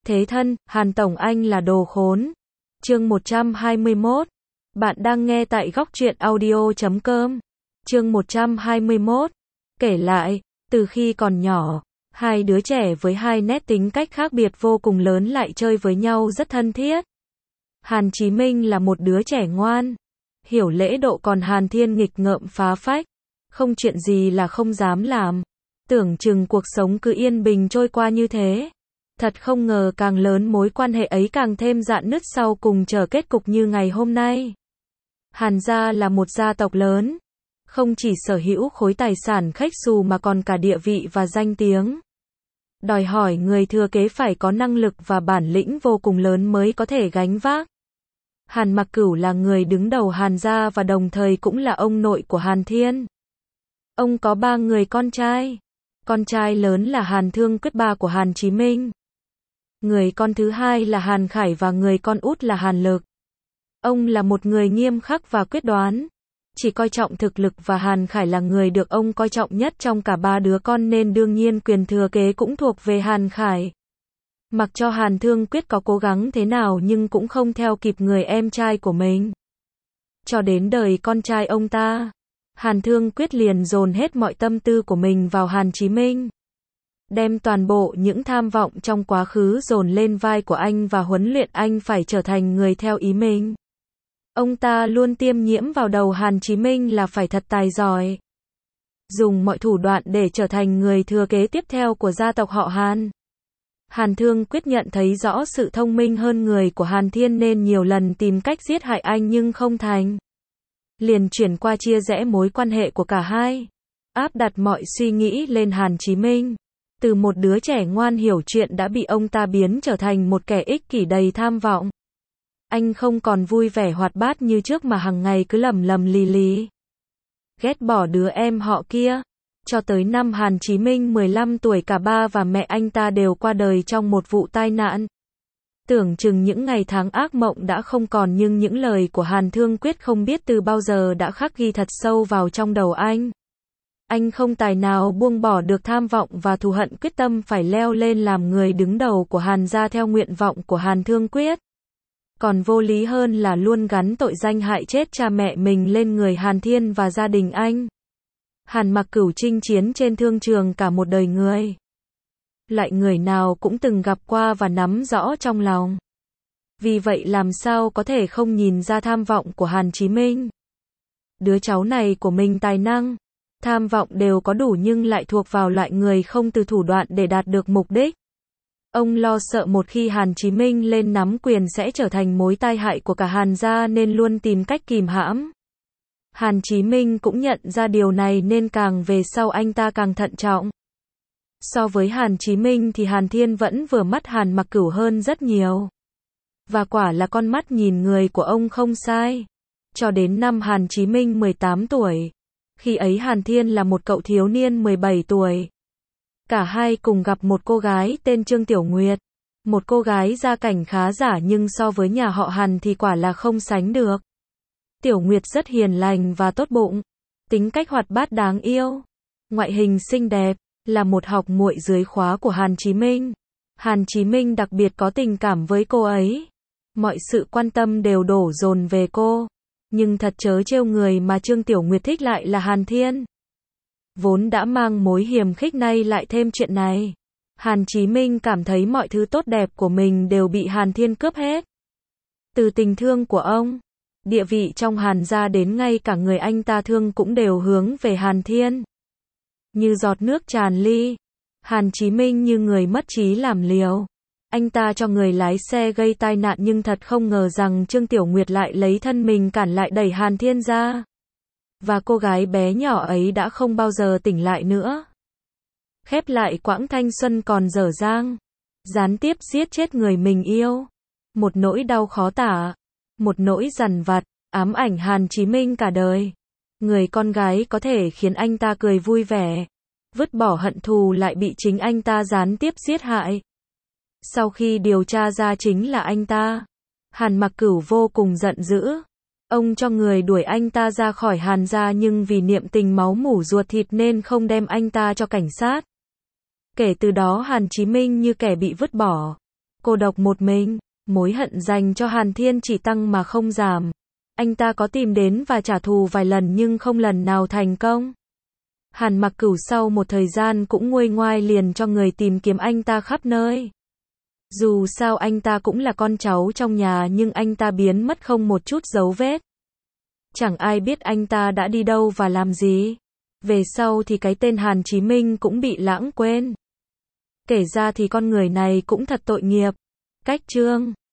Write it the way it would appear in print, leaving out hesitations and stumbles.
Thế thân, Hàn Tổng Anh là đồ khốn. Chương 121. Bạn đang nghe tại góc truyện audio.com. Chương 121. Kể lại, từ khi còn nhỏ, hai đứa trẻ với hai nét tính cách khác biệt vô cùng lớn lại chơi với nhau rất thân thiết. Hàn Chí Minh là một đứa trẻ ngoan, hiểu lễ độ, còn Hàn Thiên nghịch ngợm phá phách, không chuyện gì là không dám làm. Tưởng chừng cuộc sống cứ yên bình trôi qua như thế. Thật không ngờ càng lớn mối quan hệ ấy càng thêm rạn nứt, sau cùng chờ kết cục như ngày hôm nay. Hàn gia là một gia tộc lớn, không chỉ sở hữu khối tài sản khách xù mà còn cả địa vị và danh tiếng. Đòi hỏi người thừa kế phải có năng lực và bản lĩnh vô cùng lớn mới có thể gánh vác. Hàn Mặc Cửu là người đứng đầu Hàn gia và đồng thời cũng là ông nội của Hàn Thiên. Ông có 3 người con trai. Con trai lớn là Hàn Thương Quyết, ba của Hàn Chí Minh. Người con thứ hai là Hàn Khải và người con út là Hàn Lực. Ông là một người nghiêm khắc và quyết đoán, chỉ coi trọng thực lực, và Hàn Khải là người được ông coi trọng nhất trong cả 3 đứa con nên đương nhiên quyền thừa kế cũng thuộc về Hàn Khải. Mặc cho Hàn Thương Quyết có cố gắng thế nào nhưng cũng không theo kịp người em trai của mình. Cho đến đời con trai ông ta, Hàn Thương Quyết liền dồn hết mọi tâm tư của mình vào Hàn Chí Minh. Đem toàn bộ những tham vọng trong quá khứ dồn lên vai của anh và huấn luyện anh phải trở thành người theo ý mình. Ông ta luôn tiêm nhiễm vào đầu Hàn Chí Minh là phải thật tài giỏi, dùng mọi thủ đoạn để trở thành người thừa kế tiếp theo của gia tộc họ Hàn. Hàn Thương Quyết nhận thấy rõ sự thông minh hơn người của Hàn Thiên nên nhiều lần tìm cách giết hại anh nhưng không thành. Liền chuyển qua chia rẽ mối quan hệ của cả hai, áp đặt mọi suy nghĩ lên Hàn Chí Minh. Từ một đứa trẻ ngoan hiểu chuyện đã bị ông ta biến trở thành một kẻ ích kỷ đầy tham vọng. Anh không còn vui vẻ hoạt bát như trước mà hàng ngày cứ lầm lầm lì lì, ghét bỏ đứa em họ kia. Cho tới năm Hàn Chí Minh 15 tuổi, cả ba và mẹ anh ta đều qua đời trong một vụ tai nạn. Tưởng chừng những ngày tháng ác mộng đã không còn, nhưng những lời của Hàn Thương Quyết không biết từ bao giờ đã khắc ghi thật sâu vào trong đầu anh. Anh không tài nào buông bỏ được tham vọng và thù hận, quyết tâm phải leo lên làm người đứng đầu của Hàn gia theo nguyện vọng của Hàn Thương Quyết. Còn vô lý hơn là luôn gắn tội danh hại chết cha mẹ mình lên người Hàn Thiên và gia đình anh. Hàn Mặc Cửu chinh chiến trên thương trường cả một đời người. Loại người nào cũng từng gặp qua và nắm rõ trong lòng. Vì vậy làm sao có thể không nhìn ra tham vọng của Hàn Chí Minh. Đứa cháu này của mình tài năng, tham vọng đều có đủ nhưng lại thuộc vào loại người không từ thủ đoạn để đạt được mục đích. Ông lo sợ một khi Hàn Chí Minh lên nắm quyền sẽ trở thành mối tai hại của cả Hàn gia nên luôn tìm cách kìm hãm. Hàn Chí Minh cũng nhận ra điều này nên càng về sau anh ta càng thận trọng. So với Hàn Chí Minh thì Hàn Thiên vẫn vừa mắt Hàn Mặc Cửu hơn rất nhiều. Và quả là con mắt nhìn người của ông không sai. Cho đến năm Hàn Chí Minh 18 tuổi. Khi ấy Hàn Thiên là một cậu thiếu niên 17 tuổi. Cả hai cùng gặp một cô gái tên Trương Tiểu Nguyệt. Một cô gái gia cảnh khá giả nhưng so với nhà họ Hàn thì quả là không sánh được. Tiểu Nguyệt rất hiền lành và tốt bụng, tính cách hoạt bát đáng yêu, ngoại hình xinh đẹp, là một học muội dưới khóa của Hàn Chí Minh. Hàn Chí Minh đặc biệt có tình cảm với cô ấy. Mọi sự quan tâm đều đổ dồn về cô. Nhưng thật trớ trêu, người mà Trương Tiểu Nguyệt thích lại là Hàn Thiên. Vốn đã mang mối hiềm khích nay lại thêm chuyện này. Hàn Chí Minh cảm thấy mọi thứ tốt đẹp của mình đều bị Hàn Thiên cướp hết. Từ tình thương của ông, địa vị trong Hàn gia đến ngay cả người anh ta thương cũng đều hướng về Hàn Thiên. Như giọt nước tràn ly, Hàn Chí Minh như người mất trí làm liều. Anh ta cho người lái xe gây tai nạn nhưng thật không ngờ rằng Trương Tiểu Nguyệt lại lấy thân mình cản lại đẩy Hàn Thiên ra. Và cô gái bé nhỏ ấy đã không bao giờ tỉnh lại nữa. Khép lại quãng thanh xuân còn dở dang, gián tiếp giết chết người mình yêu. Một nỗi đau khó tả, một nỗi dằn vặt, ám ảnh Hàn Chí Minh cả đời. Người con gái có thể khiến anh ta cười vui vẻ, vứt bỏ hận thù lại bị chính anh ta gián tiếp giết hại. Sau khi điều tra ra chính là anh ta, Hàn Mặc Cửu vô cùng giận dữ. Ông cho người đuổi anh ta ra khỏi Hàn gia nhưng vì niệm tình máu mủ ruột thịt nên không đem anh ta cho cảnh sát. Kể từ đó Hàn Chí Minh như kẻ bị vứt bỏ. cô độc một mình, mối hận dành cho Hàn Thiên chỉ tăng mà không giảm. Anh ta có tìm đến và trả thù vài lần nhưng không lần nào thành công. Hàn Mặc Cửu sau một thời gian cũng nguôi ngoai liền cho người tìm kiếm anh ta khắp nơi. Dù sao anh ta cũng là con cháu trong nhà nhưng anh ta biến mất không một chút dấu vết. Chẳng ai biết anh ta đã đi đâu và làm gì. Về sau thì cái tên Hàn Chí Minh cũng bị lãng quên. Kể ra thì con người này cũng thật tội nghiệp. Cách chương